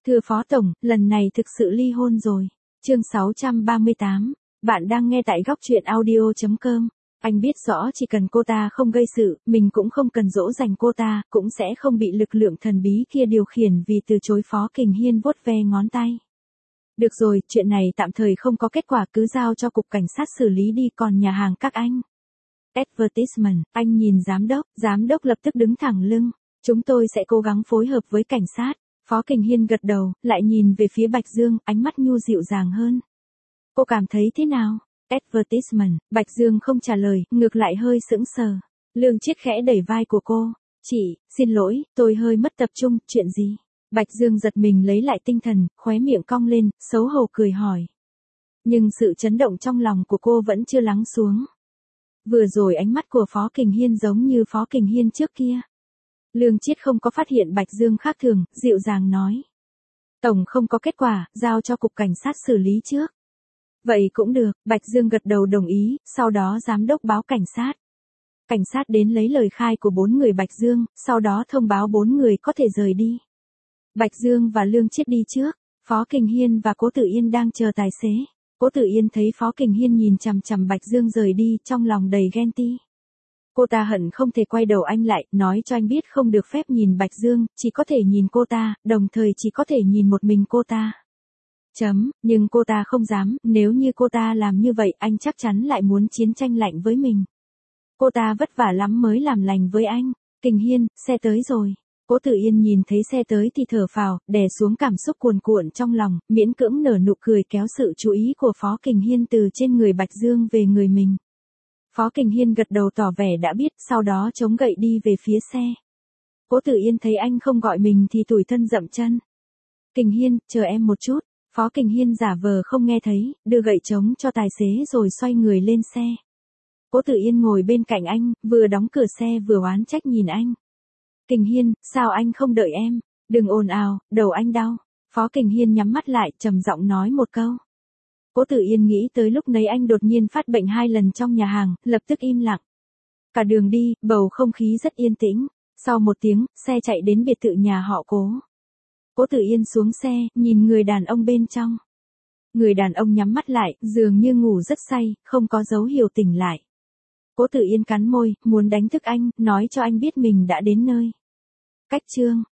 Thưa Phó Tổng, lần này thực sự ly hôn rồi. Chương 638, bạn đang nghe tại góc truyện audio.com. Anh biết rõ chỉ cần cô ta không gây sự, mình cũng không cần dỗ dành cô ta, cũng sẽ không bị lực lượng thần bí kia điều khiển vì từ chối. Phó Kình Hiên vuốt ve ngón tay. Được rồi, chuyện này tạm thời không có kết quả, cứ giao cho cục cảnh sát xử lý đi, còn nhà hàng các anh. Advertisement, anh nhìn giám đốc lập tức đứng thẳng lưng. Chúng tôi sẽ cố gắng phối hợp với cảnh sát. Phó Kình Hiên gật đầu, lại nhìn về phía Bạch Dương, ánh mắt nhu dịu dàng hơn. Cô cảm thấy thế nào? Advertisement, Bạch Dương không trả lời, ngược lại hơi sững sờ. Lương Chiết khẽ đẩy vai của cô. Chị, xin lỗi, tôi hơi mất tập trung, chuyện gì? Bạch Dương giật mình lấy lại tinh thần, khóe miệng cong lên, xấu hổ cười hỏi. Nhưng sự chấn động trong lòng của cô vẫn chưa lắng xuống. Vừa rồi ánh mắt của Phó Kình Hiên giống như Phó Kình Hiên trước kia. Lương Chiết không có phát hiện Bạch Dương khác thường, dịu dàng nói. Tổng không có kết quả, giao cho cục cảnh sát xử lý trước. Vậy cũng được, Bạch Dương gật đầu đồng ý, sau đó giám đốc báo cảnh sát. Cảnh sát đến lấy lời khai của 4 người Bạch Dương, sau đó thông báo 4 người có thể rời đi. Bạch Dương và Lương Chiết đi trước, Phó Kình Hiên và Cố Tử Yên đang chờ tài xế. Cố Tử Yên thấy Phó Kình Hiên nhìn chằm chằm Bạch Dương rời đi, trong lòng đầy ghen tị. Cô ta hận không thể quay đầu anh lại, nói cho anh biết không được phép nhìn Bạch Dương, chỉ có thể nhìn cô ta, đồng thời chỉ có thể nhìn một mình cô ta. Nhưng cô ta không dám, nếu như cô ta làm như vậy, anh chắc chắn lại muốn chiến tranh lạnh với mình. Cô ta vất vả lắm mới làm lành với anh. Kình Hiên, xe tới rồi. Cố Tử Yên nhìn thấy xe tới thì thở phào, đè xuống cảm xúc cuồn cuộn trong lòng, miễn cưỡng nở nụ cười kéo sự chú ý của Phó Kình Hiên từ trên người Bạch Dương về người mình. Phó Kình Hiên gật đầu tỏ vẻ đã biết, sau đó chống gậy đi về phía xe. Cố Tử Yên thấy anh không gọi mình thì tủi thân dậm chân. Kình Hiên, chờ em một chút. Phó Kình Hiên giả vờ không nghe thấy, đưa gậy trống cho tài xế rồi xoay người lên xe. Cố Tử Yên ngồi bên cạnh anh, vừa đóng cửa xe vừa oán trách nhìn anh. Kình Hiên, sao anh không đợi em? Đừng ồn ào, đầu anh đau. Phó Kình Hiên nhắm mắt lại, trầm giọng nói một câu. Cố Tử Yên nghĩ tới lúc nấy anh đột nhiên phát bệnh 2 lần trong nhà hàng, lập tức im lặng. Cả đường đi, bầu không khí rất yên tĩnh. Sau 1 tiếng, xe chạy đến biệt thự nhà họ Cố. Cố Tử Yên xuống xe, nhìn người đàn ông bên trong. Người đàn ông nhắm mắt lại, dường như ngủ rất say, không có dấu hiệu tỉnh lại. Cố Tử Yên cắn môi, muốn đánh thức anh, nói cho anh biết mình đã đến nơi. Cách chương